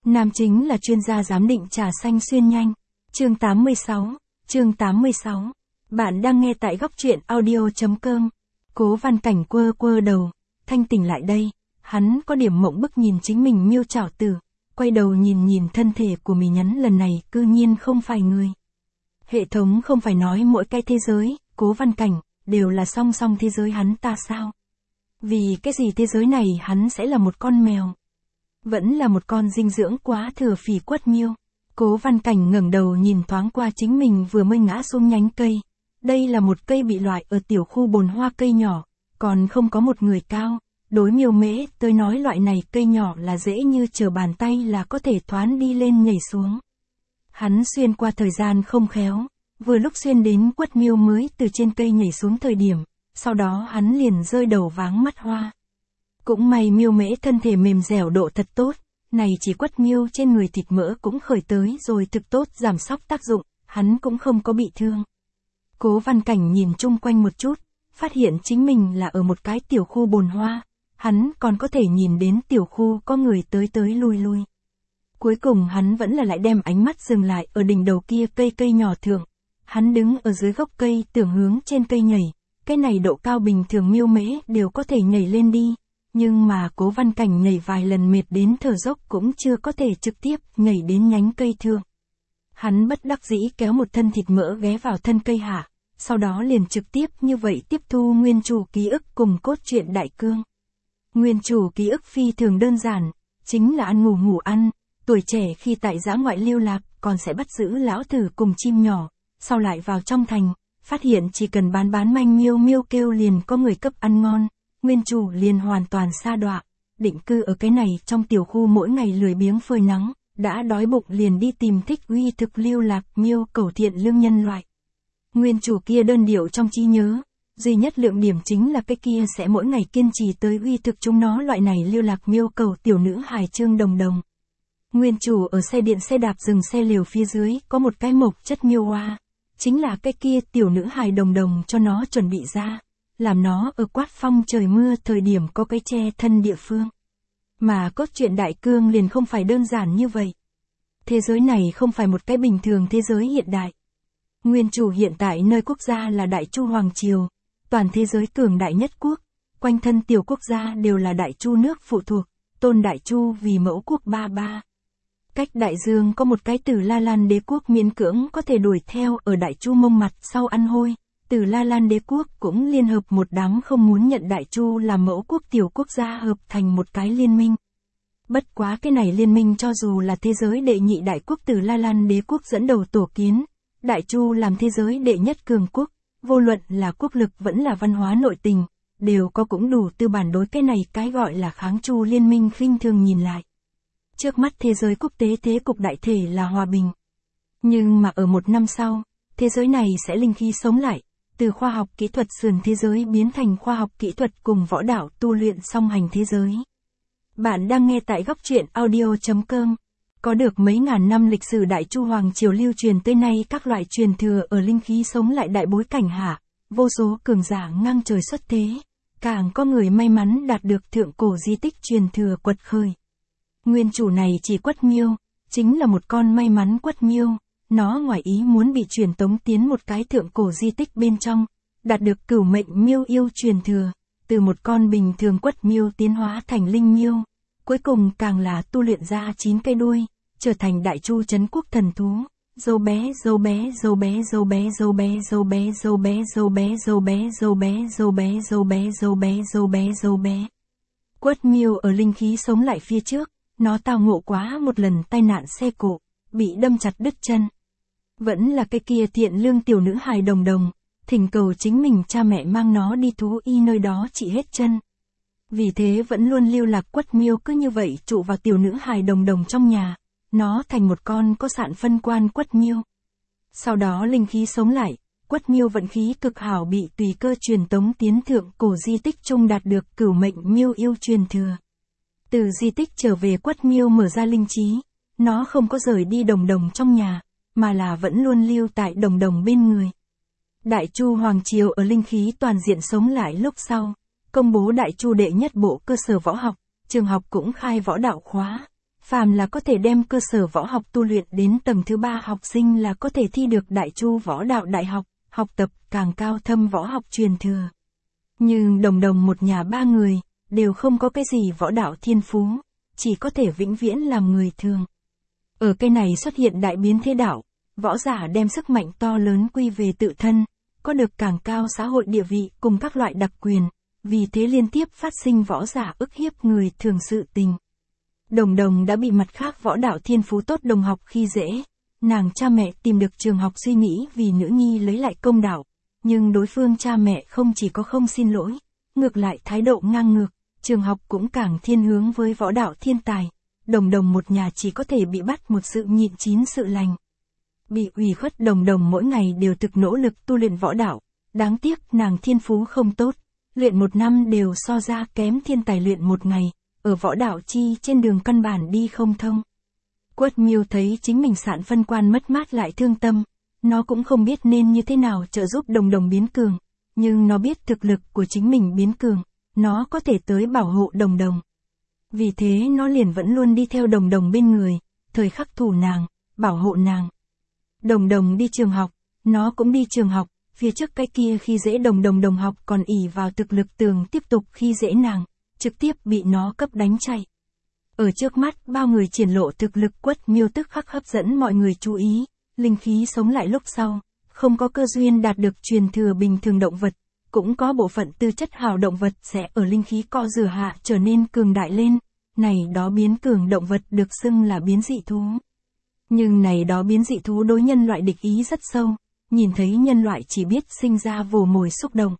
Nam chính là chuyên gia giám định trà xanh xuyên nhanh. Chương 86. Bạn đang nghe tại góc truyện audio.com. Cố Văn Cảnh quơ quơ đầu, thanh tỉnh lại đây, hắn có điểm mộng bức nhìn chính mình miêu trảo tử, quay đầu nhìn thân thể của mì nhắn lần này cư nhiên không phải người. Hệ thống không phải nói mỗi cái thế giới, Cố Văn Cảnh, đều là song song thế giới hắn ta sao? Vì cái gì thế giới này hắn sẽ là một con mèo? Vẫn là một con dinh dưỡng quá thừa phì quất miêu. Cố Văn Cảnh ngẩng đầu nhìn thoáng qua chính mình vừa mới ngã xuống nhánh cây. Đây là một cây bị loại ở tiểu khu bồn hoa cây nhỏ, còn không có một người cao. Đối miêu mễ tôi nói loại này cây nhỏ là dễ như trở bàn tay là có thể thoáng đi lên nhảy xuống. Hắn xuyên qua thời gian không khéo, vừa lúc xuyên đến quất miêu mới từ trên cây nhảy xuống thời điểm, sau đó hắn liền rơi đầu váng mắt hoa. Cũng may miêu mễ thân thể mềm dẻo độ thật tốt, này chỉ quất miêu trên người thịt mỡ cũng khởi tới rồi thực tốt giảm sóc tác dụng, hắn cũng không có bị thương. Cố Văn Cảnh nhìn chung quanh một chút, phát hiện chính mình là ở một cái tiểu khu bồn hoa, hắn còn có thể nhìn đến tiểu khu có người tới lui lui. Cuối cùng hắn vẫn là lại đem ánh mắt dừng lại ở đỉnh đầu kia cây nhỏ thượng. Hắn đứng ở dưới gốc cây tưởng hướng trên cây nhảy, cái này độ cao bình thường miêu mễ đều có thể nhảy lên đi. Nhưng mà Cố Văn Cảnh nhảy vài lần mệt đến thở dốc cũng chưa có thể trực tiếp nhảy đến nhánh cây thượng. Hắn bất đắc dĩ kéo một thân thịt mỡ ghé vào thân cây hạ, sau đó liền trực tiếp như vậy tiếp thu nguyên chủ ký ức cùng cốt truyện đại cương. Nguyên chủ ký ức phi thường đơn giản, chính là ăn ngủ ăn, tuổi trẻ khi tại dã ngoại lưu lạc còn sẽ bắt giữ lão tử cùng chim nhỏ, sau lại vào trong thành, phát hiện chỉ cần bán manh miêu kêu liền có người cấp ăn ngon. Nguyên chủ liền hoàn toàn sa đọa, định cư ở cái này trong tiểu khu mỗi ngày lười biếng phơi nắng, đã đói bụng liền đi tìm thích uy thực lưu lạc miêu cầu thiện lương nhân loại. Nguyên chủ kia đơn điệu trong trí nhớ, duy nhất lượng điểm chính là cái kia sẽ mỗi ngày kiên trì tới uy thực chúng nó loại này lưu lạc miêu cầu tiểu nữ hài Trương Đồng. Nguyên chủ ở xe điện xe đạp dừng xe lều phía dưới có một cái mộc chất miêu hoa, chính là cái kia tiểu nữ hài Đồng cho nó chuẩn bị ra. Làm nó ở quát phong trời mưa thời điểm có cái che thân địa phương. Mà cốt truyện đại cương liền không phải đơn giản như vậy. Thế giới này không phải một cái bình thường thế giới hiện đại. Nguyên chủ hiện tại nơi quốc gia là Đại Chu Hoàng Triều, toàn thế giới cường đại nhất quốc, quanh thân tiểu quốc gia đều là Đại Chu nước phụ thuộc, tôn Đại Chu vì mẫu quốc ba. Cách đại dương có một cái Tử La Lan đế quốc miễn cưỡng có thể đuổi theo ở Đại Chu mông mặt sau ăn hôi. Tử La Lan đế quốc cũng liên hợp một đám không muốn nhận Đại Chu làm mẫu quốc tiểu quốc gia hợp thành một cái liên minh. Bất quá cái này liên minh cho dù là thế giới đệ nhị đại quốc Tử La Lan đế quốc dẫn đầu tổ kiến, Đại Chu làm thế giới đệ nhất cường quốc, vô luận là quốc lực vẫn là văn hóa nội tình, đều có cũng đủ tư bản đối cái này cái gọi là kháng Chu liên minh khinh thường nhìn lại. Trước mắt thế giới quốc tế thế cục đại thể là hòa bình. Nhưng mà ở một năm sau, thế giới này sẽ linh khí sống lại. Từ khoa học kỹ thuật sườn thế giới biến thành khoa học kỹ thuật cùng võ đạo tu luyện song hành thế giới. Bạn đang nghe tại góc truyện audio.com. Có được mấy ngàn năm lịch sử Đại Chu Hoàng Triều lưu truyền tới nay các loại truyền thừa ở linh khí sống lại đại bối cảnh hạ, vô số cường giả ngang trời xuất thế, càng có người may mắn đạt được thượng cổ di tích truyền thừa quật khởi. Nguyên chủ này chỉ quất miêu, chính là một con may mắn quất miêu. Nó ngoài ý muốn bị truyền tống tiến một cái thượng cổ di tích bên trong, đạt được cửu mệnh miêu yêu truyền thừa, từ một con bình thường quất miêu tiến hóa thành linh miêu, cuối cùng càng là tu luyện ra 9 cây đuôi, trở thành Đại Chu trấn quốc thần thú. Dâu bé. Quất miêu ở linh khí sống lại phía trước, nó tao ngộ quá một lần tai nạn xe cộ, bị đâm chặt đứt chân. Vẫn là cái kia thiện lương tiểu nữ hài Đồng, thỉnh cầu chính mình cha mẹ mang nó đi thú y nơi đó trị hết chân. Vì thế vẫn luôn lưu lạc quất miêu cứ như vậy trụ vào tiểu nữ hài Đồng trong nhà, nó thành một con có sạn phân quan quất miêu. Sau đó linh khí sống lại, quất miêu vận khí cực hảo bị tùy cơ truyền tống tiến thượng cổ di tích trung đạt được cửu mệnh miêu yêu truyền thừa. Từ di tích trở về quất miêu mở ra linh trí, nó không có rời đi Đồng trong nhà, mà là vẫn luôn lưu tại Đồng bên người. Đại Chu Hoàng Triều ở linh khí toàn diện sống lại lúc sau, công bố Đại Chu đệ nhất bộ cơ sở võ học, trường học cũng khai võ đạo khóa, Phàm là có thể đem cơ sở võ học tu luyện đến tầng thứ 3 học sinh là có thể thi được Đại Chu Võ Đạo Đại học, học tập càng cao thâm võ học truyền thừa. Nhưng Đồng Đồng một nhà 3 người, đều không có cái gì võ đạo thiên phú, chỉ có thể vĩnh viễn làm người thường. Ở cái này xuất hiện đại biến thế đạo, võ giả đem sức mạnh to lớn quy về tự thân, có được càng cao xã hội địa vị cùng các loại đặc quyền, vì thế liên tiếp phát sinh võ giả ức hiếp người thường sự tình. Đồng Đồng đã bị mặt khác võ đạo thiên phú tốt đồng học khi dễ, nàng cha mẹ tìm được trường học suy nghĩ vì nữ nhi lấy lại công đạo, nhưng đối phương cha mẹ không chỉ có không xin lỗi, ngược lại thái độ ngang ngược, trường học cũng càng thiên hướng với võ đạo thiên tài. Đồng Đồng một nhà chỉ có thể bị bắt một sự nhịn chín sự lành. Bị ủy khuất Đồng Đồng mỗi ngày đều thực nỗ lực tu luyện võ đạo, đáng tiếc nàng thiên phú không tốt, luyện một năm đều so ra kém thiên tài luyện một ngày, ở võ đạo chi trên đường căn bản đi không thông. Quất Miêu thấy chính mình sạn phân quan mất mát lại thương tâm, nó cũng không biết nên như thế nào trợ giúp Đồng Đồng biến cường, nhưng nó biết thực lực của chính mình biến cường, nó có thể tới bảo hộ Đồng Đồng. Vì thế nó liền vẫn luôn đi theo Đồng Đồng bên người, thời khắc thủ nàng, bảo hộ nàng. Đồng Đồng đi trường học, nó cũng đi trường học, phía trước cái kia khi dễ Đồng Đồng đồng học còn ỷ vào thực lực tường tiếp tục khi dễ nàng, trực tiếp bị nó cấp đánh chạy. Ở trước mắt bao người triển lộ thực lực, Quất Miêu tức khắc hấp dẫn mọi người chú ý, linh khí sống lại lúc sau, không có cơ duyên đạt được truyền thừa bình thường động vật, cũng có bộ phận tư chất hảo động vật sẽ ở linh khí co rửa hạ trở nên cường đại lên, này đó biến cường động vật được xưng là biến dị thú. Nhưng này đó biến dị thú đối nhân loại địch ý rất sâu, nhìn thấy nhân loại chỉ biết sinh ra vồ mồi xúc động.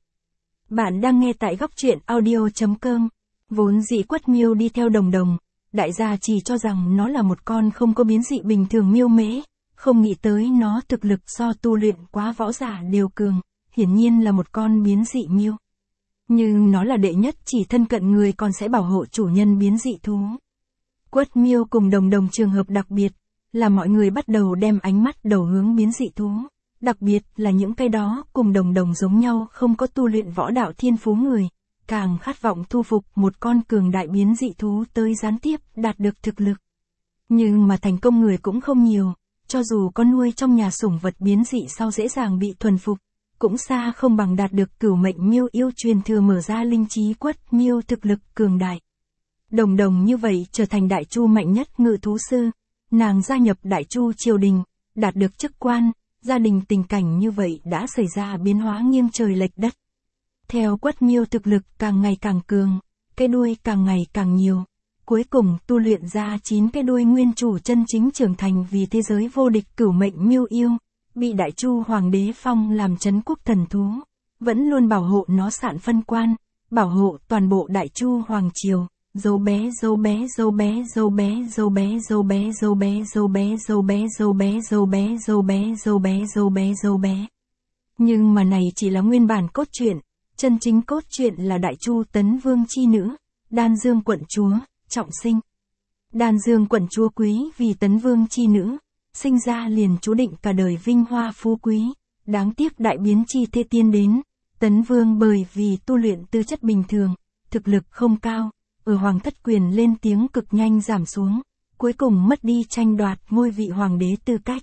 Bạn đang nghe tại góc truyện audio.com, vốn dĩ Quất Miêu đi theo Đồng Đồng, đại gia chỉ cho rằng nó là một con không có biến dị bình thường miêu mễ, không nghĩ tới nó thực lực so tu luyện quá võ giả đều cường, hiển nhiên là một con biến dị miêu. Nhưng nó là đệ nhất chỉ thân cận người còn sẽ bảo hộ chủ nhân biến dị thú. Quất Miêu cùng Đồng Đồng trường hợp đặc biệt, là mọi người bắt đầu đem ánh mắt đầu hướng biến dị thú, đặc biệt là những cái đó cùng Đồng Đồng giống nhau không có tu luyện võ đạo thiên phú người, càng khát vọng thu phục một con cường đại biến dị thú tới gián tiếp đạt được thực lực. Nhưng mà thành công người cũng không nhiều, cho dù có nuôi trong nhà sủng vật biến dị sau dễ dàng bị thuần phục, cũng xa không bằng đạt được cửu mệnh miêu yêu truyền thừa mở ra linh trí Quất Miêu thực lực cường đại. Đồng Đồng như vậy trở thành Đại Chu mạnh nhất ngự thú sư, nàng gia nhập Đại Chu triều đình, đạt được chức quan, gia đình tình cảnh như vậy đã xảy ra biến hóa nghiêng trời lệch đất. Theo Quất Miêu thực lực càng ngày càng cường, cái đuôi càng ngày càng nhiều, cuối cùng tu luyện ra 9 cái đuôi nguyên chủ chân chính trưởng thành vì thế giới vô địch cửu mệnh miêu yêu, bị Đại Chu hoàng đế phong làm trấn quốc thần thú, vẫn luôn bảo hộ nó sạn phân quan, bảo hộ toàn bộ Đại Chu hoàng triều. Dâu bé dâu bé dâu bé dâu bé dâu bé dâu bé dâu bé dâu bé dâu bé dâu bé dâu bé dâu bé dâu bé dâu bé dâu bé. Nhưng mà này chỉ là nguyên bản cốt truyện, chân chính cốt truyện là Đại Chu Tấn Vương chi nữ, Đan Dương quận chúa, trọng sinh. Đan Dương quận chúa quý vì Tấn Vương chi nữ, sinh ra liền chú định cả đời vinh hoa phú quý, đáng tiếc đại biến chi thê tiên đến, Tấn Vương bởi vì tu luyện tư chất bình thường, thực lực không cao, ở hoàng thất quyền lên tiếng cực nhanh giảm xuống, cuối cùng mất đi tranh đoạt ngôi vị hoàng đế tư cách.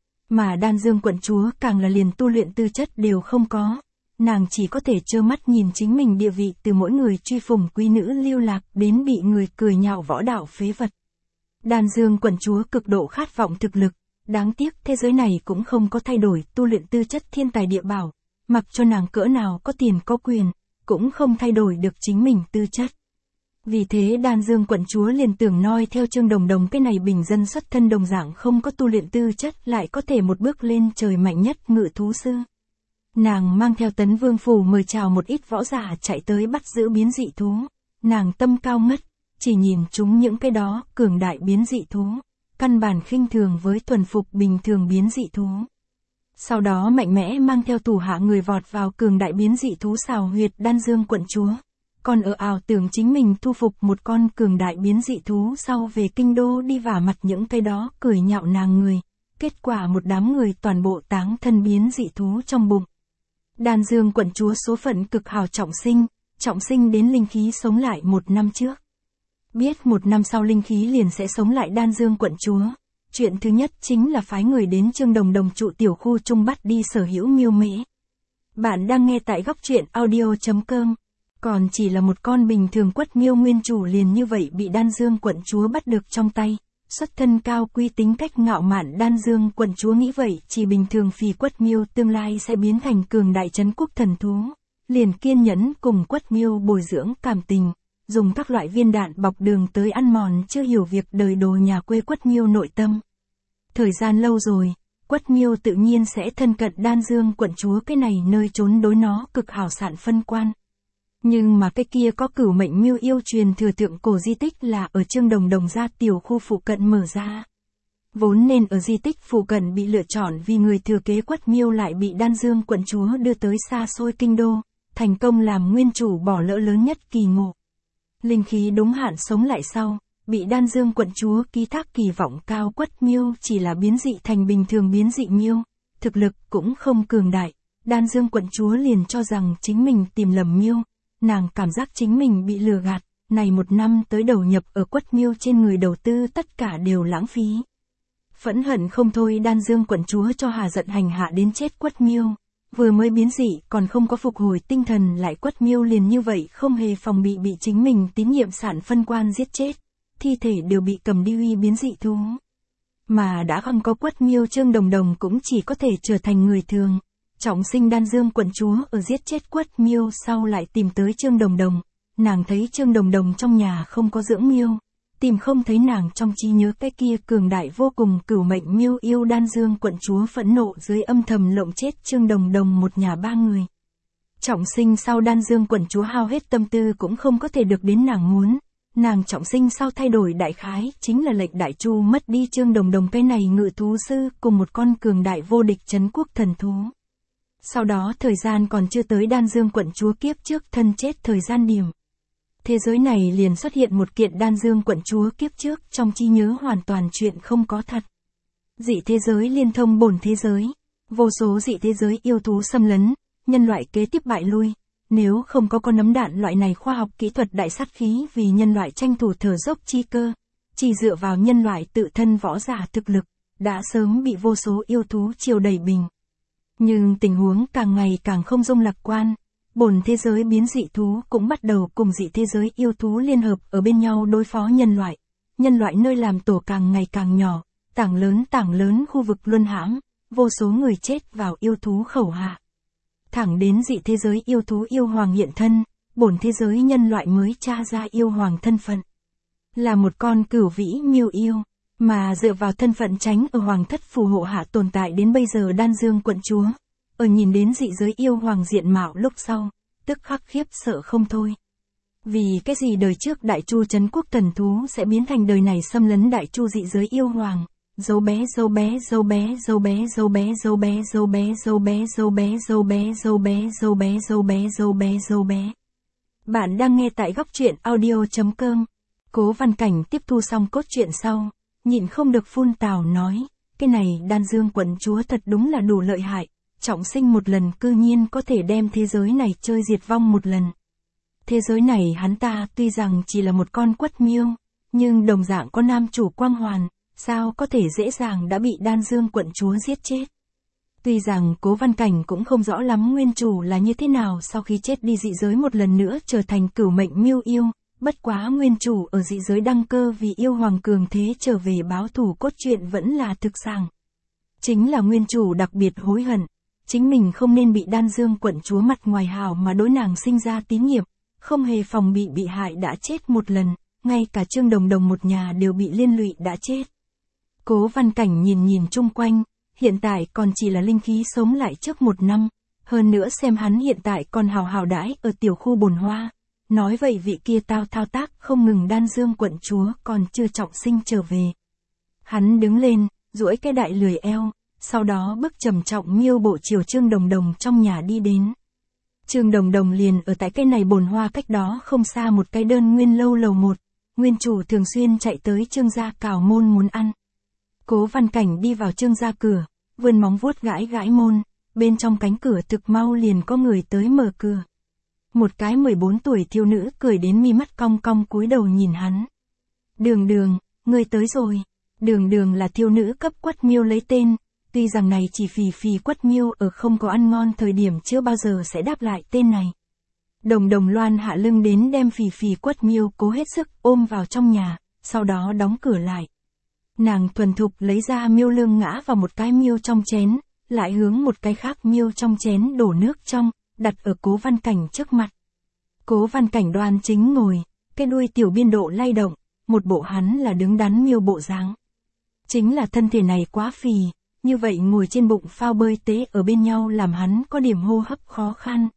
Mà Đan Dương quận chúa càng là liền tu luyện tư chất đều không có, nàng chỉ có thể trơ mắt nhìn chính mình địa vị từ mỗi người truy phủng quý nữ lưu lạc đến bị người cười nhạo võ đạo phế vật. Đan Dương quận chúa cực độ khát vọng thực lực, đáng tiếc thế giới này cũng không có thay đổi tu luyện tư chất thiên tài địa bảo, mặc cho nàng cỡ nào có tiền có quyền, cũng không thay đổi được chính mình tư chất. Vì thế Đan Dương quận chúa liền tưởng noi theo Trương Đồng Đồng cái này bình dân xuất thân đồng dạng không có tu luyện tư chất lại có thể một bước lên trời mạnh nhất ngự thú sư. Nàng mang theo Tấn Vương phủ mời chào một ít võ giả chạy tới bắt giữ biến dị thú, nàng tâm cao ngất, chỉ nhìn chúng những cái đó cường đại biến dị thú, căn bản khinh thường với thuần phục bình thường biến dị thú. Sau đó mạnh mẽ mang theo thủ hạ người vọt vào cường đại biến dị thú xào huyệt Đan Dương quận chúa. Còn ở ảo tưởng chính mình thu phục một con cường đại biến dị thú sau về kinh đô đi vả mặt những cái đó cười nhạo nàng người. Kết quả một đám người toàn bộ táng thân biến dị thú trong bụng. Đan Dương quận chúa số phận cực hào trọng sinh đến linh khí sống lại 1 năm trước. Biết một năm sau linh khí liền sẽ sống lại Đan Dương quận chúa. Chuyện thứ nhất chính là phái người đến Chương Đồng Đồng trụ tiểu khu Trung bắt đi sở hữu miêu mễ. Bạn đang nghe tại góc truyện audio.com. Còn chỉ là một con bình thường quất miêu nguyên chủ liền như vậy bị Đan Dương quận chúa bắt được trong tay. Xuất thân cao quý tính cách ngạo mạn Đan Dương quận chúa nghĩ vậy chỉ bình thường phì quất miêu tương lai sẽ biến thành cường đại trấn quốc thần thú. Liền kiên nhẫn cùng quất miêu bồi dưỡng cảm tình, dùng các loại viên đạn bọc đường tới ăn mòn chưa hiểu việc đời đồ nhà quê quất miêu nội tâm. Thời gian lâu rồi, quất miêu tự nhiên sẽ thân cận Đan Dương quận chúa, cái này nơi trốn đối nó cực hảo sản phân quan. Nhưng mà cái kia có cửu mệnh miêu yêu truyền thừa thượng cổ di tích là ở Chương Đồng Đồng gia tiểu khu phụ cận mở ra. Vốn nên ở di tích phụ cận bị lựa chọn vì người thừa kế quất miêu lại bị Đan Dương quận chúa đưa tới xa xôi kinh đô, thành công làm nguyên chủ bỏ lỡ lớn nhất kỳ ngộ. Linh khí đúng hạn sống lại sau, bị Đan Dương quận chúa ký thác kỳ vọng cao quất miêu chỉ là biến dị thành bình thường biến dị miêu, thực lực cũng không cường đại. Đan Dương quận chúa liền cho rằng chính mình tìm lầm miêu, nàng cảm giác chính mình bị lừa gạt, này một năm tới đầu nhập ở quất miêu trên người đầu tư tất cả đều lãng phí. Phẫn hận không thôi Đan Dương quận chúa cho hà giận hành hạ đến chết quất miêu, vừa mới biến dị còn không có phục hồi tinh thần lại quất miêu liền như vậy không hề phòng bị chính mình tín nhiệm sản phân quan giết chết, thi thể đều bị cầm đi uy biến dị thú. Mà đã không có quất miêu Chương Đồng Đồng cũng chỉ có thể trở thành người thường. Trọng sinh Đan Dương quận chúa ở giết chết quất miêu sau lại tìm tới Chương Đồng Đồng, nàng thấy Chương Đồng Đồng trong nhà không có dưỡng miêu, tìm không thấy nàng trong trí nhớ cái kia cường đại vô cùng cửu mệnh miêu yêu. Đan Dương quận chúa phẫn nộ dưới âm thầm lộng chết Chương Đồng Đồng một nhà ba người. Trọng sinh sau Đan Dương quận chúa hao hết tâm tư cũng không có thể được đến nàng muốn. Nàng trọng sinh sau thay đổi đại khái chính là lệnh Đại Chu mất đi Chương Đồng Đồng cái này ngự thú sư cùng một con cường đại vô địch trấn quốc thần thú. Sau đó thời gian còn chưa tới Đan Dương quận chúa kiếp trước thân chết thời gian điểm. Thế giới này liền xuất hiện một kiện Đan Dương quận chúa kiếp trước trong trí nhớ hoàn toàn chuyện không có thật. Dị thế giới liên thông bổn thế giới, vô số dị thế giới yêu thú xâm lấn, nhân loại kế tiếp bại lui. Nếu không có con nấm đạn loại này khoa học kỹ thuật đại sát khí vì nhân loại tranh thủ thở dốc chi cơ, chỉ dựa vào nhân loại tự thân võ giả thực lực, đã sớm bị vô số yêu thú chiều đẩy bình. Nhưng tình huống càng ngày càng không dung lạc quan, bổn thế giới biến dị thú cũng bắt đầu cùng dị thế giới yêu thú liên hợp ở bên nhau đối phó nhân loại nơi làm tổ càng ngày càng nhỏ, tảng lớn khu vực luân hãm, vô số người chết vào yêu thú khẩu hạ. Thẳng đến dị thế giới yêu thú yêu hoàng hiện thân, bổn thế giới nhân loại mới tra ra yêu hoàng thân phận. Là một con cửu vĩ miêu yêu, mà dựa vào thân phận tránh ở hoàng thất phù hộ hạ tồn tại đến bây giờ Đan Dương quận chúa. Ở nhìn đến dị giới yêu hoàng diện mạo lúc sau, tức khắc khiếp sợ không thôi. Vì cái gì đời trước Đại Chu trấn quốc thần thú sẽ biến thành đời này xâm lấn Đại Chu dị giới yêu hoàng. Dấu bé. Bạn đang nghe tại góc truyện audio.com. Cố Văn Cảnh tiếp thu xong cốt truyện sau, nhịn không được phun tào nói, cái này Đan Dương quận chúa thật đúng là đủ lợi hại, trọng sinh một lần cư nhiên có thể đem thế giới này chơi diệt vong một lần. Thế giới này hắn ta tuy rằng chỉ là một con quất miêu, nhưng đồng dạng có nam chủ quang hoàn. Sao có thể dễ dàng đã bị Đan Dương quận chúa giết chết? Tuy rằng Cố Văn Cảnh cũng không rõ lắm nguyên chủ là như thế nào sau khi chết đi dị giới một lần nữa trở thành cửu mệnh miêu yêu, bất quá nguyên chủ ở dị giới đăng cơ vì yêu hoàng cường thế trở về báo thù cốt truyện vẫn là thực sàng. Chính là nguyên chủ đặc biệt hối hận, chính mình không nên bị Đan Dương quận chúa mặt ngoài hào mà đối nàng sinh ra tín nhiệm, không hề phòng bị hại đã chết một lần, ngay cả Chương Đồng Đồng một nhà đều bị liên lụy đã chết. Cố Văn Cảnh nhìn chung quanh, hiện tại còn chỉ là linh khí sống lại trước một năm, hơn nữa xem hắn hiện tại còn hào đãi ở tiểu khu Bồn Hoa. Nói vậy vị kia thao tác không ngừng Đan Dương quận chúa còn chưa trọng sinh trở về. Hắn đứng lên, duỗi cái đại lười eo, sau đó bước trầm trọng miêu bộ chiều Chương Đồng Đồng trong nhà đi đến. Chương Đồng Đồng liền ở tại cái này Bồn Hoa cách đó không xa một cái đơn nguyên lâu lầu 1, nguyên chủ thường xuyên chạy tới Chương gia cào môn muốn ăn. Cố Văn Cảnh đi vào Chương gia cửa, vươn móng vuốt gãi môn, bên trong cánh cửa thực mau liền có người tới mở cửa. Một cái 14 tuổi thiếu nữ cười đến mi mắt cong cúi đầu nhìn hắn, Đường Đường, ngươi tới rồi. Đường Đường là thiếu nữ cấp Quất Miêu lấy tên, tuy rằng này chỉ Phì Phì Quất Miêu ở không có ăn ngon thời điểm chưa bao giờ sẽ đáp lại tên này. Đồng Đồng loan hạ lưng đến đem Phì Phì Quất Miêu cố hết sức ôm vào trong nhà, sau đó đóng cửa lại. Nàng thuần thục lấy ra miêu lương ngã vào một cái miêu trong chén, lại hướng một cái khác miêu trong chén đổ nước trong, đặt ở Cố Văn Cảnh trước mặt. Cố Văn Cảnh đoan chính ngồi, cái đuôi tiểu biên độ lay động, một bộ hắn là đứng đắn miêu bộ dáng. Chính là thân thể này quá phì, như vậy ngồi trên bụng phao bơi tế ở bên nhau làm hắn có điểm hô hấp khó khăn.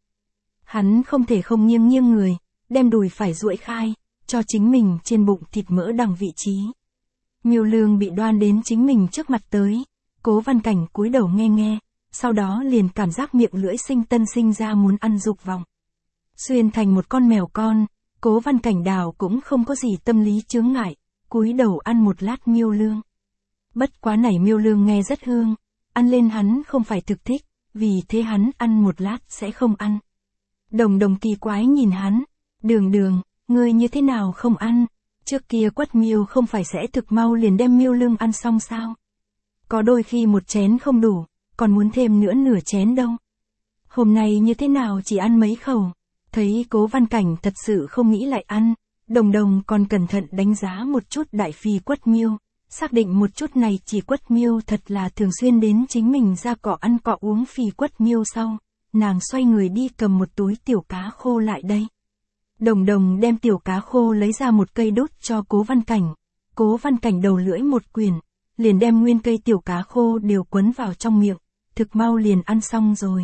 Hắn không thể không nghiêng nghiêng người, đem đùi phải duỗi khai, cho chính mình trên bụng thịt mỡ đằng vị trí. Miêu lương bị đoan đến chính mình trước mặt tới, Cố Văn Cảnh cúi đầu nghe nghe, sau đó liền cảm giác miệng lưỡi sinh tân sinh ra muốn ăn dục vọng. Xuyên thành một con mèo con, Cố Văn Cảnh đào cũng không có gì tâm lý chướng ngại, cúi đầu ăn một lát miêu lương. Bất quá này miêu lương nghe rất hương, ăn lên hắn không phải thực thích, vì thế hắn ăn một lát sẽ không ăn. Đồng Đồng kỳ quái nhìn hắn, Đường Đường, ngươi như thế nào không ăn, trước kia Quất Miêu không phải sẽ thực mau liền đem miêu lương ăn xong sao? Có đôi khi một chén không đủ, còn muốn thêm nữa nửa chén đâu. Hôm nay như thế nào chỉ ăn mấy khẩu, thấy Cố Văn Cảnh thật sự không nghĩ lại ăn, Đồng Đồng còn cẩn thận đánh giá một chút đại Phì Quất Miêu, xác định một chút này chỉ Quất Miêu thật là thường xuyên đến chính mình ra cỏ ăn cỏ uống Phì Quất Miêu sau, nàng xoay người đi cầm một túi tiểu cá khô lại đây. Đồng Đồng đem tiểu cá khô lấy ra một cây đốt cho Cố Văn Cảnh, Cố Văn Cảnh đầu lưỡi một quyển, liền đem nguyên cây tiểu cá khô đều quấn vào trong miệng, thực mau liền ăn xong rồi.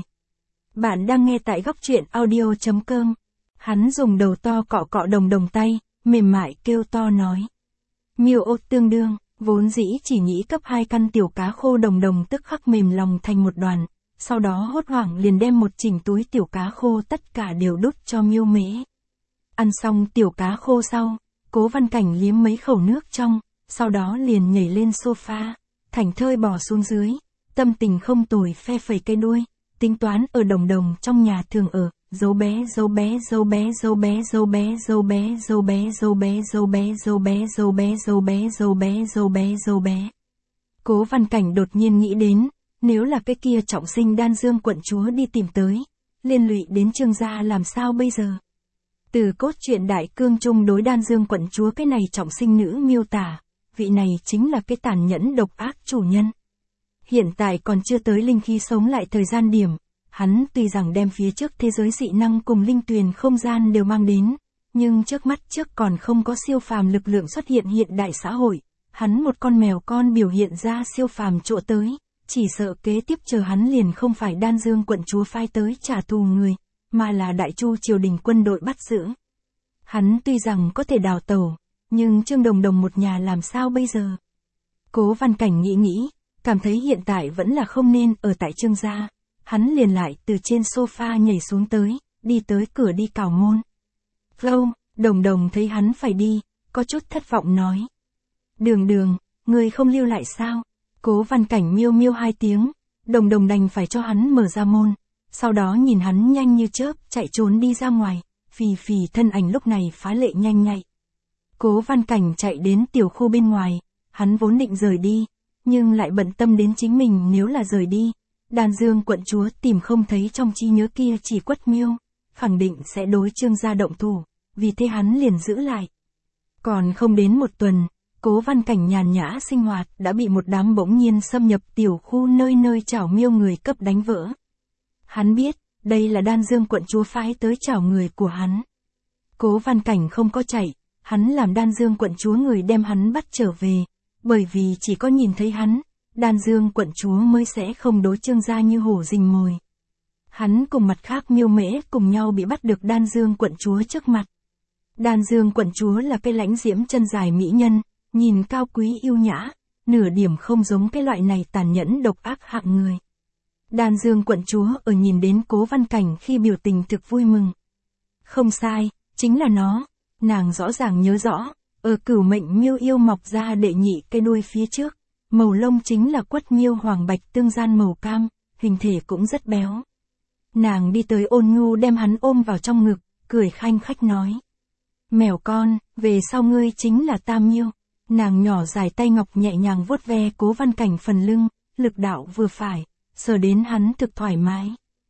Bạn đang nghe tại góc truyện audio.com. Hắn dùng đầu to cọ cọ Đồng Đồng tay, mềm mại kêu to nói. Miêu ô tương đương, vốn dĩ chỉ nghĩ cấp 2 căn tiểu cá khô Đồng Đồng tức khắc mềm lòng thành một đoàn, sau đó hốt hoảng liền đem một chỉnh túi tiểu cá khô tất cả đều đút cho miêu mễ. Ăn xong tiểu cá khô sau, Cố Văn Cảnh liếm mấy khẩu nước trong, sau đó liền nhảy lên sofa, thảnh thơi bò xuống dưới, tâm tình không tồi phe phẩy cây đuôi, tính toán ở Đồng Đồng trong nhà thường ở, dấu bé dấu bé dấu bé dấu bé dấu bé dấu bé dấu bé dấu bé dấu bé dấu bé dấu bé dấu bé dấu bé dấu bé dấu bé. Cố Văn Cảnh đột nhiên nghĩ đến, nếu là cái kia trọng sinh Đan Dương quận chúa đi tìm tới, liên lụy đến Trương gia làm sao bây giờ? Từ cốt truyện Đại Cương Trung đối Đan Dương quận chúa cái này trọng sinh nữ miêu tả, vị này chính là cái tàn nhẫn độc ác chủ nhân. Hiện tại còn chưa tới linh khí sống lại thời gian điểm, hắn tuy rằng đem phía trước thế giới dị năng cùng linh tuyền không gian đều mang đến, nhưng trước mắt trước còn không có siêu phàm lực lượng xuất hiện hiện đại xã hội, hắn một con mèo con biểu hiện ra siêu phàm chỗ tới, chỉ sợ kế tiếp chờ hắn liền không phải Đan Dương quận chúa phái tới trả thù người, mà là Đại Chu triều đình quân đội bắt giữ. Hắn tuy rằng có thể đào tẩu, nhưng Trương Đồng Đồng một nhà làm sao bây giờ? Cố Văn Cảnh nghĩ, cảm thấy hiện tại vẫn là không nên ở tại Trương gia, hắn liền lại từ trên sofa nhảy xuống tới, đi tới cửa đi cào môn. Vô, Đồng Đồng thấy hắn phải đi, có chút thất vọng nói. Đường Đường, người không lưu lại sao? Cố Văn Cảnh miêu miêu 2 tiếng, Đồng Đồng đành phải cho hắn mở ra môn, sau đó nhìn hắn nhanh như chớp chạy trốn đi ra ngoài, Phì Phì thân ảnh lúc này phá lệ nhanh nhạy. Cố Văn Cảnh chạy đến tiểu khu bên ngoài, hắn vốn định rời đi, nhưng lại bận tâm đến chính mình nếu là rời đi, Đan Dương quận chúa tìm không thấy trong trí nhớ kia chỉ Quất Miêu, khẳng định sẽ đối Trương gia động thủ, vì thế hắn liền giữ lại. Còn không đến một tuần, Cố Văn Cảnh nhàn nhã sinh hoạt đã bị một đám bỗng nhiên xâm nhập tiểu khu nơi nơi chảo miêu người cấp đánh vỡ. Hắn biết, đây là Đan Dương quận chúa phái tới chảo người của hắn. Cố Văn Cảnh không có chạy, hắn làm Đan Dương quận chúa người đem hắn bắt trở về, bởi vì chỉ có nhìn thấy hắn, Đan Dương quận chúa mới sẽ không đối Trương gia như hổ rình mồi. Hắn cùng mặt khác miêu mễ cùng nhau bị bắt được Đan Dương quận chúa trước mặt. Đan Dương quận chúa là cái lãnh diễm chân dài mỹ nhân, nhìn cao quý yêu nhã, nửa điểm không giống cái loại này tàn nhẫn độc ác hạng người. Đan Dương quận chúa ở nhìn đến Cố Văn Cảnh khi biểu tình thực vui mừng. Không sai, chính là nó, nàng rõ ràng nhớ rõ, ở Cửu Mệnh Miêu yêu mọc ra đệ nhị cây đuôi phía trước, màu lông chính là Quất Miêu hoàng bạch tương gian màu cam, hình thể cũng rất béo. Nàng đi tới ôn nhu đem hắn ôm vào trong ngực, cười khanh khách nói. Mèo con, về sau ngươi chính là ta Miêu. Nàng nhỏ dài tay ngọc nhẹ nhàng vuốt ve Cố Văn Cảnh phần lưng, lực đạo vừa phải, sờ đến hắn thực thoải mái.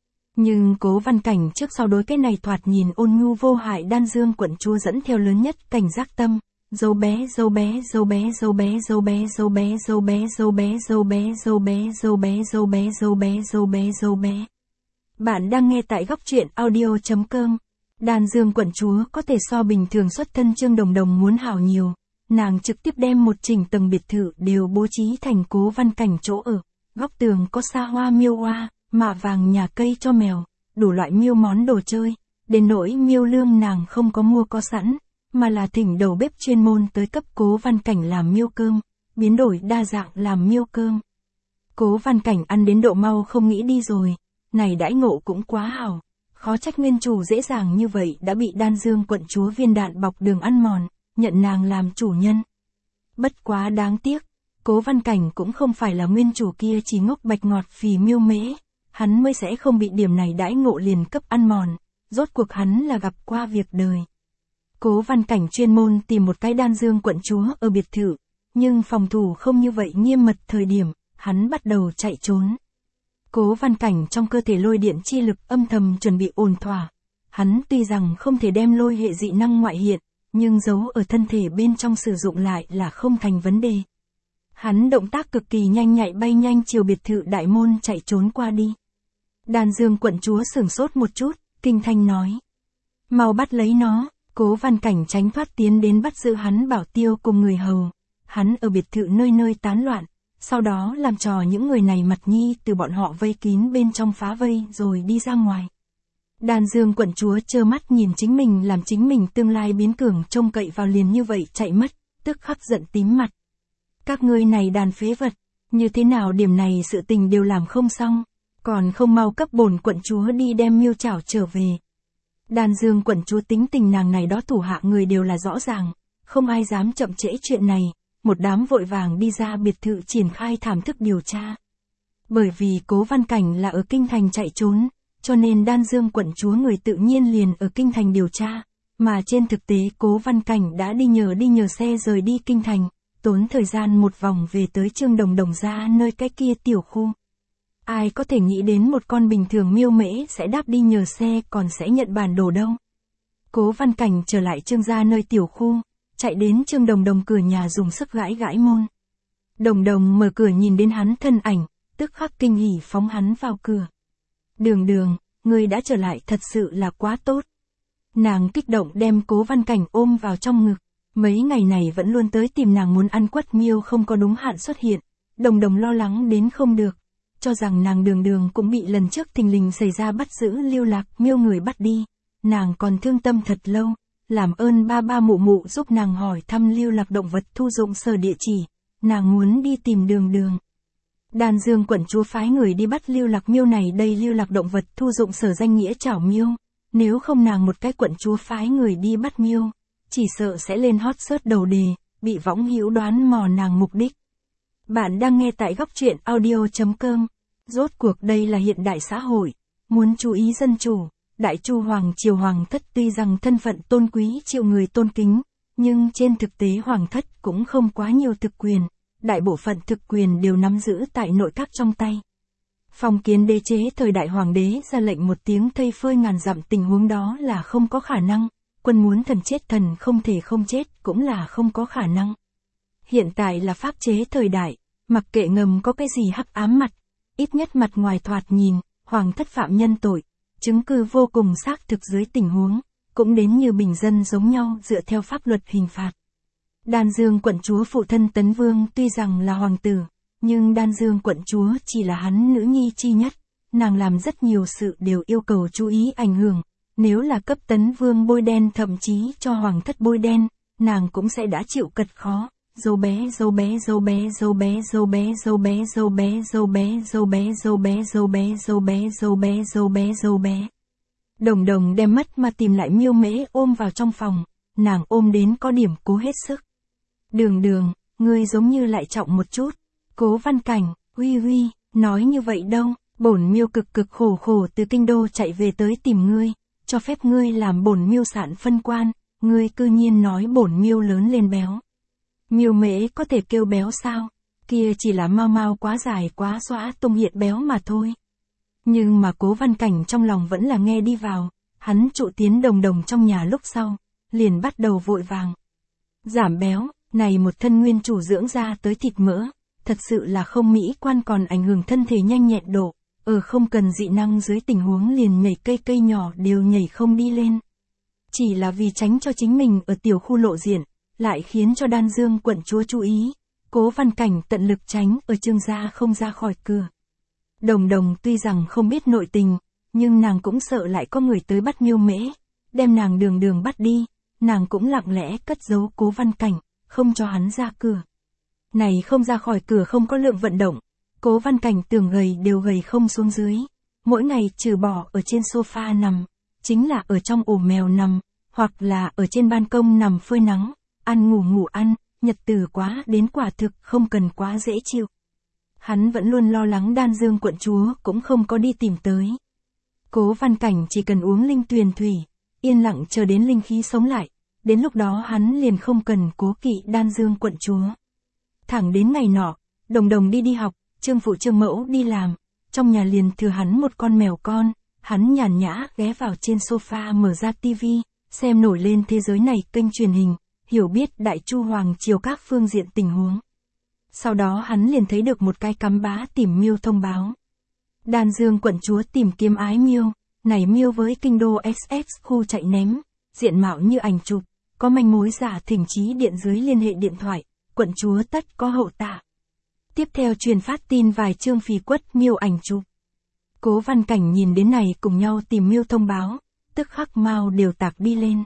Nhưng Cố Văn Cảnh trước sau đối cái này thoạt nhìn ôn nhu vô hại đan dương quận chúa dẫn theo lớn nhất cảnh giác tâm. Dâu bé, dâu bé, dâu bé, dâu bé, dâu bé, dâu bé, dâu bé, dâu bé, dâu bé, dâu bé, dâu bé, dâu bé, dâu bé, dâu bé, dâu bé. Bạn đang nghe tại góc truyện audio.com. Đan dương quận chúa có thể so bình thường xuất thân Trương Đồng Đồng muốn hảo nhiều. Nàng trực tiếp đem một chỉnh tầng biệt thự đều bố trí thành Cố Văn Cảnh chỗ ở. Góc tường có xa hoa miêu oa, mạ vàng nhà cây cho mèo, đủ loại miêu món đồ chơi. Đến nỗi miêu lương nàng không có mua có sẵn, mà là thỉnh đầu bếp chuyên môn tới cấp Cố Văn Cảnh làm miêu cơm, biến đổi đa dạng làm miêu cơm. Cố Văn Cảnh ăn đến độ mau không nghĩ đi rồi, này đãi ngộ cũng quá hảo, khó trách nguyên chủ dễ dàng như vậy đã bị đan dương quận chúa viên đạn bọc đường ăn mòn, nhận nàng làm chủ nhân. Bất quá đáng tiếc, Cố Văn Cảnh cũng không phải là nguyên chủ kia chỉ ngốc bạch ngọt phì miêu mễ, hắn mới sẽ không bị điểm này đãi ngộ liền cấp ăn mòn, rốt cuộc hắn là gặp qua việc đời. Cố Văn Cảnh chuyên môn tìm một cái đan dương quận chúa ở biệt thự, nhưng phòng thủ không như vậy nghiêm mật thời điểm, hắn bắt đầu chạy trốn. Cố Văn Cảnh trong cơ thể lôi điện chi lực âm thầm chuẩn bị ổn thỏa. Hắn tuy rằng không thể đem lôi hệ dị năng ngoại hiện, nhưng giấu ở thân thể bên trong sử dụng lại là không thành vấn đề. Hắn động tác cực kỳ nhanh nhạy bay nhanh chiều biệt thự đại môn chạy trốn qua đi. Đan dương quận chúa sửng sốt một chút, kinh thanh nói. Mau bắt lấy nó. Cố Văn Cảnh tránh thoát tiến đến bắt giữ hắn bảo tiêu cùng người hầu. Hắn ở biệt thự nơi nơi tán loạn, sau đó làm trò những người này mặt nhi từ bọn họ vây kín bên trong phá vây rồi đi ra ngoài. Đan dương quận chúa trơ mắt nhìn chính mình làm chính mình tương lai biến cường trông cậy vào liền như vậy chạy mất, tức khắc giận tím mặt. Các ngươi này đàn phế vật, như thế nào điểm này sự tình đều làm không xong, còn không mau cấp bổn quận chúa đi đem miêu chảo trở về. Đan dương quận chúa tính tình nàng này đó thủ hạ người đều là rõ ràng, không ai dám chậm trễ chuyện này, một đám vội vàng đi ra biệt thự triển khai thảm thức điều tra. Bởi vì Cố Văn Cảnh là ở kinh thành chạy trốn, cho nên đan dương quận chúa người tự nhiên liền ở kinh thành điều tra, mà trên thực tế Cố Văn Cảnh đã đi nhờ xe rời đi kinh thành, tốn thời gian một vòng về tới Trương Đồng Đồng ra nơi cái kia tiểu khu. Ai có thể nghĩ đến một con bình thường miêu mễ sẽ đáp đi nhờ xe còn sẽ nhận bản đồ đâu. Cố Văn Cảnh trở lại Trương gia nơi tiểu khu, chạy đến Trương Đồng Đồng cửa nhà dùng sức gãi gãi môn. Đồng Đồng mở cửa nhìn đến hắn thân ảnh, tức khắc kinh hỉ phóng hắn vào cửa. Đường Đường, ngươi đã trở lại thật sự là quá tốt. Nàng kích động đem Cố Văn Cảnh ôm vào trong ngực, mấy ngày này vẫn luôn tới tìm nàng muốn ăn quất miêu không có đúng hạn xuất hiện, Đồng Đồng lo lắng đến không được. Cho rằng nàng Đường Đường cũng bị lần trước thình lình xảy ra bắt giữ lưu lạc miêu người bắt đi, nàng còn thương tâm thật lâu, làm ơn ba ba mụ mụ giúp nàng hỏi thăm lưu lạc động vật thu dụng sở địa chỉ, nàng muốn đi tìm Đường Đường. Đan dương quận chúa phái người đi bắt lưu lạc miêu này đây lưu lạc động vật thu dụng sở danh nghĩa chảo miêu, nếu không nàng một cái quận chúa phái người đi bắt miêu, chỉ sợ sẽ lên hot search đầu đề, bị võng hữu đoán mò nàng mục đích. Bạn đang nghe tại góc truyện audio.com. Rốt cuộc đây là hiện đại xã hội, muốn chú ý dân chủ, Đại Chu Hoàng triều Hoàng thất tuy rằng thân phận tôn quý chịu người tôn kính, nhưng trên thực tế Hoàng thất cũng không quá nhiều thực quyền, đại bộ phận thực quyền đều nắm giữ tại nội các trong tay. Phong Kiến đế chế thời đại Hoàng đế ra lệnh một tiếng thây phơi ngàn dặm, tình huống đó là không có khả năng, quân muốn thần chết thần không thể không chết cũng là không có khả năng. Hiện tại là pháp chế thời đại, mặc kệ ngầm có cái gì hắc ám mặt, ít nhất mặt ngoài thoạt nhìn, Hoàng thất phạm nhân tội, chứng cứ vô cùng xác thực dưới tình huống, cũng đến như bình dân giống nhau dựa theo pháp luật hình phạt. Đan dương quận chúa phụ thân Tấn Vương tuy rằng là hoàng tử, nhưng Đan dương quận chúa chỉ là hắn nữ nhi chi nhất, nàng làm rất nhiều sự đều yêu cầu chú ý ảnh hưởng, nếu là cấp Tấn Vương bôi đen thậm chí cho Hoàng thất bôi đen, nàng cũng sẽ đã chịu cật khó. Dâu bé dâu bé dâu bé dâu bé dâu bé dâu bé dâu bé dâu bé dâu bé dâu bé dâu bé dâu bé dâu bé dâu bé dâu bé. Đồng Đồng đem mất mà tìm lại miêu mễ ôm vào trong phòng, nàng ôm đến có điểm cố hết sức. Đường Đường, ngươi giống như lại trọng một chút. Cố Văn Cảnh, huy, nói như vậy đâu, bổn miêu cực khổ từ kinh đô chạy về tới tìm ngươi, cho phép ngươi làm bổn miêu sản phân quan, ngươi cư nhiên nói bổn Miêu lớn lên béo. Miêu Mễ có thể kêu béo sao? Kia chỉ là mau mau quá dài quá xõa tung hiện béo mà thôi. Nhưng mà Cố Văn Cảnh trong lòng vẫn là nghe đi vào, hắn trụ tiến Đồng Đồng trong nhà lúc sau, liền bắt đầu vội vàng. Giảm béo, này một thân nguyên chủ dưỡng ra tới thịt mỡ, thật sự là không mỹ quan còn ảnh hưởng thân thể nhanh nhẹn độ, không cần dị năng dưới tình huống liền nhảy cây nhỏ đều nhảy không đi lên. Chỉ là vì tránh cho chính mình ở tiểu khu lộ diện, lại khiến cho Đan Dương quận chúa chú ý, Cố Văn Cảnh tận lực tránh ở Trương gia không ra khỏi cửa. Đồng Đồng tuy rằng không biết nội tình, nhưng nàng cũng sợ lại có người tới bắt Miêu Mễ, đem nàng đường bắt đi, nàng cũng lặng lẽ cất giấu Cố Văn Cảnh, không cho hắn ra cửa. Này không ra khỏi cửa không có lượng vận động, Cố Văn Cảnh tưởng gầy đều gầy không xuống dưới, mỗi ngày trừ bỏ ở trên sofa nằm, chính là ở trong ổ mèo nằm, hoặc là ở trên ban công nằm phơi nắng, ăn ngủ ăn, nhật tử quá đến quả thực không cần quá dễ chịu. Hắn vẫn luôn lo lắng Đan Dương quận chúa cũng không có đi tìm tới. Cố Văn Cảnh chỉ cần uống linh tuyền thủy, yên lặng chờ đến linh khí sống lại, đến lúc đó hắn liền không cần cố kỵ Đan Dương quận chúa. Thẳng đến ngày nọ, Đồng Đồng đi học, Trương phụ Trương mẫu đi làm, trong nhà liền thừa hắn một con mèo con, hắn nhàn nhã ghé vào trên sofa mở ra tivi, xem nổi lên thế giới này kênh truyền hình, hiểu biết Đại Chu Hoàng triều các phương diện tình huống. Sau đó hắn liền thấy được một cái cắm bá tìm Miêu thông báo. Đan Dương quận chúa tìm kiếm ái Miêu, này Miêu với kinh đô XX khu chạy ném, diện mạo như ảnh chụp, có manh mối giả thỉnh chí điện dưới liên hệ điện thoại, quận chúa tất có hậu tạ. Tiếp theo truyền phát tin vài chương phì quất Miêu ảnh chụp. Cố Văn Cảnh nhìn đến này cùng nhau tìm Miêu thông báo, tức khắc mau đều tạc đi lên.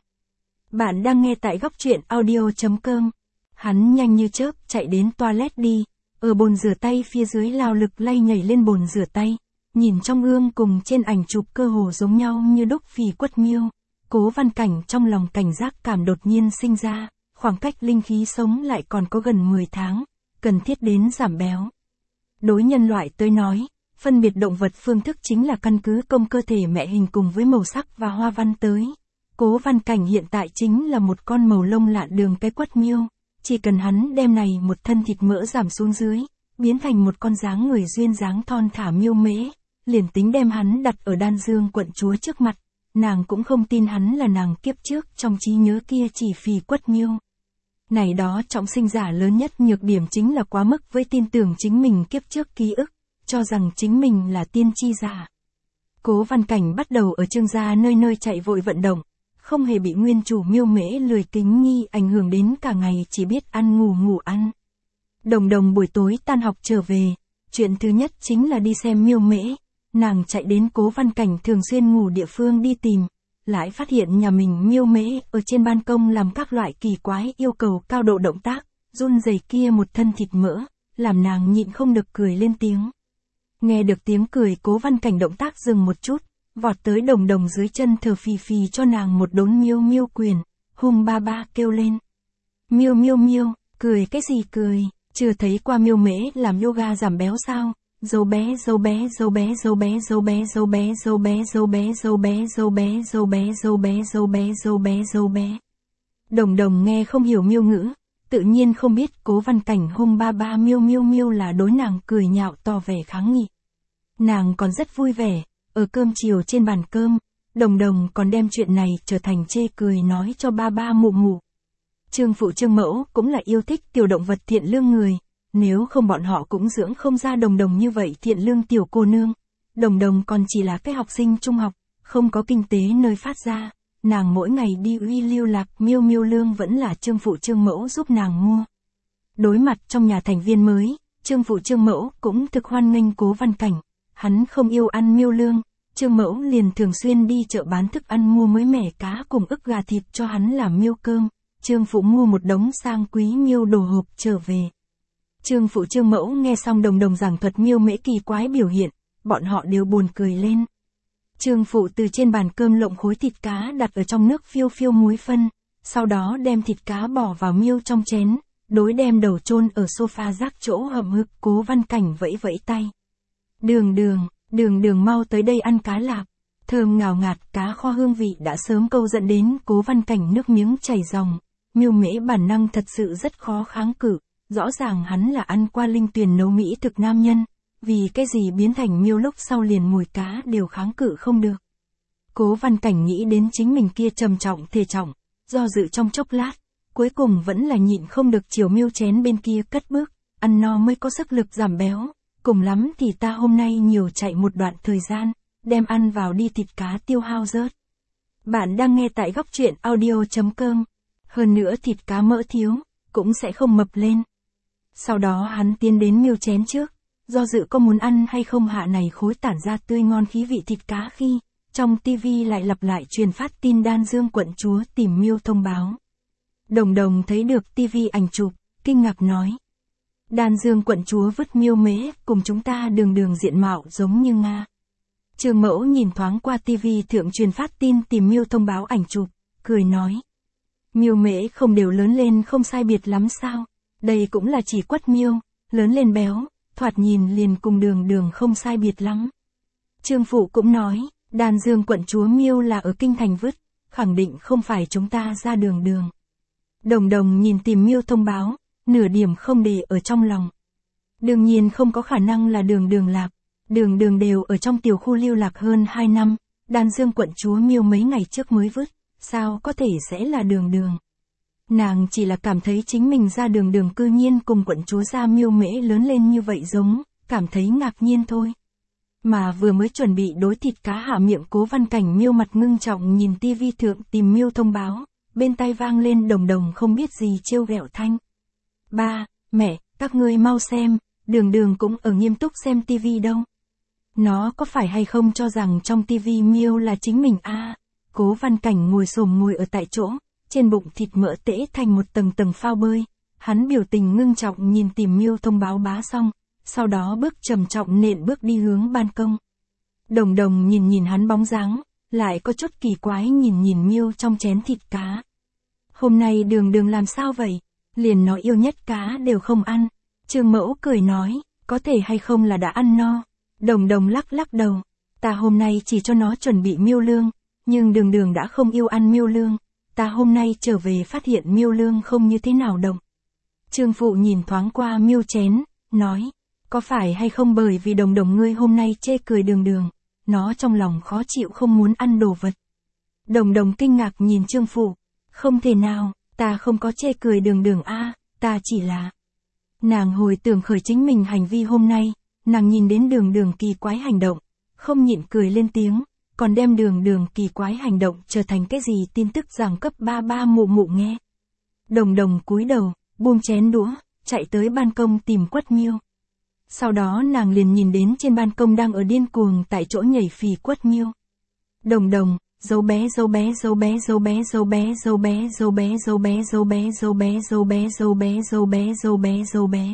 Bạn đang nghe tại góc truyện audio.com. Hắn nhanh như chớp chạy đến toilet đi, ở bồn rửa tay phía dưới lao lực lay nhảy lên bồn rửa tay, nhìn trong gương cùng trên ảnh chụp cơ hồ giống nhau như đúc phì quất Miêu. Cố Văn Cảnh trong lòng cảnh giác cảm đột nhiên sinh ra, khoảng cách linh khí sống lại còn có gần 10 tháng, cần thiết đến giảm béo. Đối nhân loại tới nói, phân biệt động vật phương thức chính là căn cứ công cơ thể mẹ hình cùng với màu sắc và hoa văn tới. Cố Văn Cảnh hiện tại chính là một con màu lông lạ đường cái quất Miêu, chỉ cần hắn đem này một thân thịt mỡ giảm xuống dưới, biến thành một con dáng người duyên dáng thon thả Miêu Mễ, liền tính đem hắn đặt ở Đan Dương quận chúa trước mặt, nàng cũng không tin hắn là nàng kiếp trước trong trí nhớ kia chỉ phì quất Miêu. Này đó trọng sinh giả lớn nhất nhược điểm chính là quá mức với tin tưởng chính mình kiếp trước ký ức, cho rằng chính mình là tiên tri giả. Cố Văn Cảnh bắt đầu ở Trương gia nơi nơi chạy vội vận động, không hề bị nguyên chủ Miêu Mễ lười kính nhi ảnh hưởng đến cả ngày chỉ biết ăn ngủ ăn. Đồng Đồng buổi tối tan học trở về, chuyện thứ nhất chính là đi xem Miêu Mễ, nàng chạy đến Cố Văn Cảnh thường xuyên ngủ địa phương đi tìm, lại phát hiện nhà mình Miêu Mễ ở trên ban công làm các loại kỳ quái yêu cầu cao độ động tác, run rẩy kia một thân thịt mỡ, làm nàng nhịn không được cười lên tiếng. Nghe được tiếng cười Cố Văn Cảnh động tác dừng một chút, vọt tới Đồng Đồng dưới chân thở phì phì cho nàng một đốn miêu quyền, hung ba ba kêu lên. Miêu, cười cái gì cười, chưa thấy qua Miêu Mễ làm yoga giảm béo sao? Dâu bé. Đồng Đồng nghe không hiểu Miêu ngữ, tự nhiên không biết Cố Văn Cảnh hung ba ba miêu là đối nàng cười nhạo tỏ vẻ kháng nghị. Nàng còn rất vui vẻ, ở cơm chiều trên bàn cơm, Đồng Đồng còn đem chuyện này trở thành chê cười nói cho ba ba mụ. Trương phụ Trương mẫu cũng là yêu thích tiểu động vật thiện lương người, nếu không bọn họ cũng dưỡng không ra Đồng Đồng như vậy thiện lương tiểu cô nương. Đồng Đồng còn chỉ là cái học sinh trung học, không có kinh tế nơi phát ra, nàng mỗi ngày đi uy lưu lạc miêu lương vẫn là Trương phụ Trương mẫu giúp nàng mua. Đối mặt trong nhà thành viên mới, Trương phụ Trương mẫu cũng thực hoan nghênh Cố Văn Cảnh, hắn không yêu ăn miêu lương, Trương mẫu liền thường xuyên đi chợ bán thức ăn mua mới mẻ cá cùng ức gà thịt cho hắn làm miêu cơm, Trương phụ mua một đống sang quý miêu đồ hộp trở về. Trương phụ Trương mẫu nghe xong Đồng Đồng giảng thuật Miêu Mễ kỳ quái biểu hiện, bọn họ đều buồn cười lên. Trương phụ từ trên bàn cơm lộng khối thịt cá đặt ở trong nước phiêu muối phân, sau đó đem thịt cá bỏ vào Miêu trong chén, đối đem đầu chôn ở sofa rác chỗ hậm hực. Cố Văn Cảnh vẫy tay. Đường mau tới đây ăn cá lạp. Thơm ngào ngạt cá kho hương vị đã sớm câu dẫn đến Cố Văn Cảnh nước miếng chảy ròng. Miêu Mễ bản năng thật sự rất khó kháng cự, rõ ràng hắn là ăn qua linh tuyền nấu mỹ thực nam nhân, vì cái gì biến thành miêu lúc sau liền mùi cá đều kháng cự không được. Cố Văn Cảnh nghĩ đến chính mình kia trầm trọng thể trọng, do dự trong chốc lát, cuối cùng vẫn là nhịn không được chiều miêu chén bên kia cất bước, ăn no mới có sức lực giảm béo, cùng lắm thì ta hôm nay nhiều chạy một đoạn thời gian, đem ăn vào đi thịt cá tiêu hao rớt. Bạn đang nghe tại góc truyện audio.com, hơn nữa thịt cá mỡ thiếu, cũng sẽ không mập lên. Sau đó hắn tiến đến miêu chén trước, do dự có muốn ăn hay không hạ này khối tản ra tươi ngon khí vị thịt cá khi, trong tivi lại lặp lại truyền phát tin Đan Dương quận chúa tìm miêu thông báo. Đồng Đồng thấy được tivi ảnh chụp, kinh ngạc nói. Đan Dương quận chúa vứt Miêu Mễ, cùng chúng ta đường đường diện mạo giống như Nga. Trương Mẫu nhìn thoáng qua tivi thượng truyền phát tin tìm miêu thông báo ảnh chụp, cười nói. Miêu Mễ không đều lớn lên không sai biệt lắm sao, đây cũng là chỉ quất miêu, lớn lên béo, thoạt nhìn liền cùng đường đường không sai biệt lắm. Trương Phụ cũng nói, Đan Dương quận chúa miêu là ở kinh thành vứt, khẳng định không phải chúng ta ra đường đường. Đồng Đồng nhìn tìm miêu thông báo, nửa điểm không để ở trong lòng. Đương nhiên không có khả năng là đường đường lạc, đường đường đều ở trong tiểu khu lưu lạc hơn 2 năm, Đan Dương quận chúa miêu mấy ngày trước mới vứt, sao có thể sẽ là đường đường. Nàng chỉ là cảm thấy chính mình ra đường đường cư nhiên cùng quận chúa gia Miêu Mễ lớn lên như vậy giống, cảm thấy ngạc nhiên thôi. Mà vừa mới chuẩn bị đối thịt cá hạ miệng Cố Văn Cảnh miêu mặt ngưng trọng nhìn tivi thượng tìm miêu thông báo, bên tai vang lên Đồng Đồng không biết gì trêu ghẹo thanh. Ba, mẹ, các ngươi mau xem, đường đường cũng ở nghiêm túc xem tivi đâu. Nó có phải hay không cho rằng trong tivi miêu là chính mình a? Cố Văn Cảnh ngồi xổm ngồi ở tại chỗ, trên bụng thịt mỡ tễ thành một tầng tầng phao bơi, hắn biểu tình ngưng trọng nhìn tìm miêu thông báo bá xong, sau đó bước trầm trọng nện bước đi hướng ban công. Đồng Đồng nhìn nhìn hắn bóng dáng, lại có chút kỳ quái nhìn nhìn miêu trong chén thịt cá. Hôm nay đường đường làm sao vậy? Liền nó yêu nhất cá đều không ăn. Trương Mẫu cười nói, có thể hay không là đã ăn no. Đồng Đồng lắc lắc đầu, ta hôm nay chỉ cho nó chuẩn bị miêu lương, nhưng đường đường đã không yêu ăn miêu lương. Ta hôm nay trở về phát hiện miêu lương không như thế nào động. Trương Phụ nhìn thoáng qua miêu chén, nói, có phải hay không bởi vì Đồng Đồng ngươi hôm nay chê cười đường đường, nó trong lòng khó chịu không muốn ăn đồ vật. Đồng Đồng kinh ngạc nhìn Trương Phụ, không thể nào, ta không có chê cười đường đường a, ta chỉ là. Nàng hồi tưởng khởi chính mình hành vi hôm nay, nàng nhìn đến đường đường kỳ quái hành động, không nhịn cười lên tiếng, còn đem đường đường kỳ quái hành động trở thành cái gì tin tức giảng cấp ba ba mụ mụ nghe. Đồng Đồng cúi đầu, buông chén đũa, chạy tới ban công tìm quất miêu. Sau đó nàng liền nhìn đến trên ban công đang ở điên cuồng tại chỗ nhảy phì quất miêu. Đồng Đồng, dấu bé dấu bé dấu bé dấu bé dấu bé dấu bé dấu bé dấu bé dấu bé dấu bé dấu bé dấu bé dấu bé dấu bé dấu bé.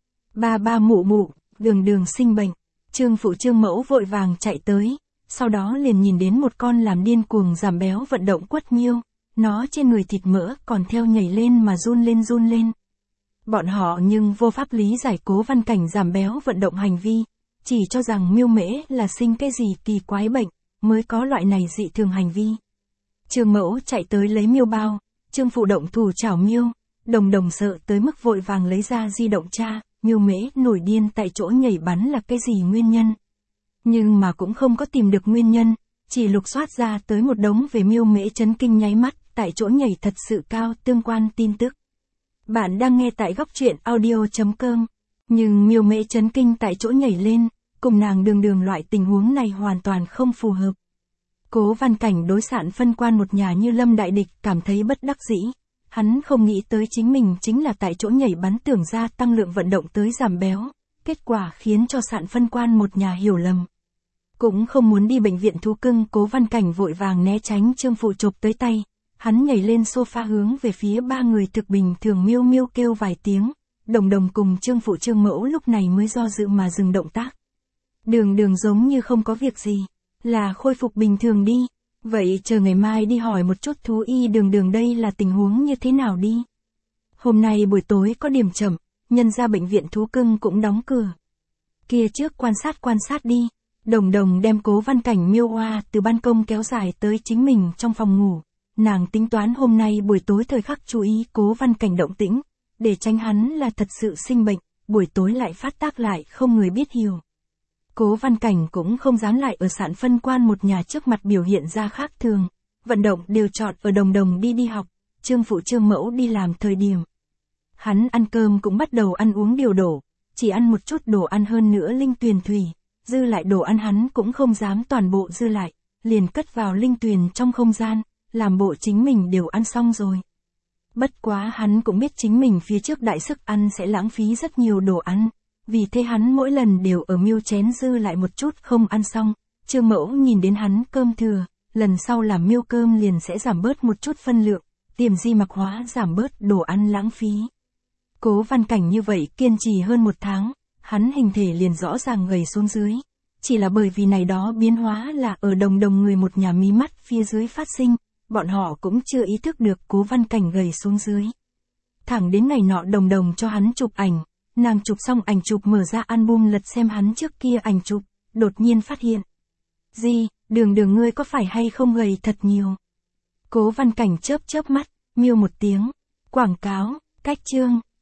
Ba ba mụ mụ, đường đường sinh bệnh. Trương Phụ Trương Mẫu vội vàng chạy tới, sau đó liền nhìn đến một con làm điên cuồng giảm béo vận động quất miêu, nó trên người thịt mỡ còn theo nhảy lên mà run lên run lên. Bọn họ nhưng vô pháp lý giải Cố Văn Cảnh giảm béo vận động hành vi, chỉ cho rằng Miêu Mễ là sinh cái gì kỳ quái bệnh, mới có loại này dị thường hành vi. Trương Mẫu chạy tới lấy miêu bao, Trương Phụ động thủ chảo miêu, Đồng Đồng sợ tới mức vội vàng lấy ra di động tra, Miêu Mễ nổi điên tại chỗ nhảy bắn là cái gì nguyên nhân. Nhưng mà cũng không có tìm được nguyên nhân, chỉ lục soát ra tới một đống về Miêu Mễ chấn kinh nháy mắt, tại chỗ nhảy thật sự cao tương quan tin tức. Bạn đang nghe tại góc truyện audio.com, nhưng Miêu Mễ chấn kinh tại chỗ nhảy lên, cùng nàng đường đường loại tình huống này hoàn toàn không phù hợp. Cố Văn Cảnh đối sạn phân quan một nhà như lâm đại địch cảm thấy bất đắc dĩ, hắn không nghĩ tới chính mình chính là tại chỗ nhảy bắn tưởng ra tăng lượng vận động tới giảm béo, kết quả khiến cho sạn phân quan một nhà hiểu lầm. Cũng không muốn đi bệnh viện thú cưng, Cố Văn Cảnh vội vàng né tránh Trương Phụ chộp tới tay, hắn nhảy lên sofa hướng về phía ba người thực bình thường miêu miêu kêu vài tiếng, Đồng Đồng cùng Trương Phụ Trương Mẫu lúc này mới do dự mà dừng động tác. Đường đường giống như không có việc gì, là khôi phục bình thường đi, vậy chờ ngày mai đi hỏi một chút thú y đường đường đây là tình huống như thế nào đi. Hôm nay buổi tối có điểm chậm, nhân ra bệnh viện thú cưng cũng đóng cửa. Kia trước quan sát đi. Đồng Đồng đem Cố Văn Cảnh miêu oa từ ban công kéo dài tới chính mình trong phòng ngủ. Nàng tính toán hôm nay buổi tối thời khắc chú ý Cố Văn Cảnh động tĩnh, để tránh hắn là thật sự sinh bệnh, buổi tối lại phát tác lại không người biết hiểu. Cố Văn Cảnh cũng không dám lại ở Sạn Phân Quan một nhà trước mặt biểu hiện ra khác thường, vận động đều chọn ở Đồng Đồng đi học, Trương phụ Trương mẫu đi làm thời điểm. Hắn ăn cơm cũng bắt đầu ăn uống điều đổ, chỉ ăn một chút đồ ăn hơn nữa linh tuyền thủy, dư lại đồ ăn hắn cũng không dám toàn bộ dư lại, liền cất vào linh tuyền trong không gian, làm bộ chính mình đều ăn xong rồi. Bất quá hắn cũng biết chính mình phía trước đại sức ăn sẽ lãng phí rất nhiều đồ ăn, vì thế hắn mỗi lần đều ở miêu chén dư lại một chút không ăn xong, Trương mẫu nhìn đến hắn cơm thừa, lần sau làm miêu cơm liền sẽ giảm bớt một chút phân lượng, tiềm di mặc hóa giảm bớt đồ ăn lãng phí. Cố Văn Cảnh như vậy kiên trì hơn một tháng, hắn hình thể liền rõ ràng gầy xuống dưới. Chỉ là bởi vì này đó biến hóa là ở Đồng Đồng người một nhà mí mắt phía dưới phát sinh, bọn họ cũng chưa ý thức được Cố Văn Cảnh gầy xuống dưới. Thẳng đến ngày nọ Đồng Đồng cho hắn chụp ảnh, nàng chụp xong ảnh chụp mở ra album lật xem hắn trước kia ảnh chụp, đột nhiên phát hiện. Đường ngươi có phải hay không gầy thật nhiều? Cố Văn Cảnh chớp mắt, miêu một tiếng. Quảng cáo, cách chương.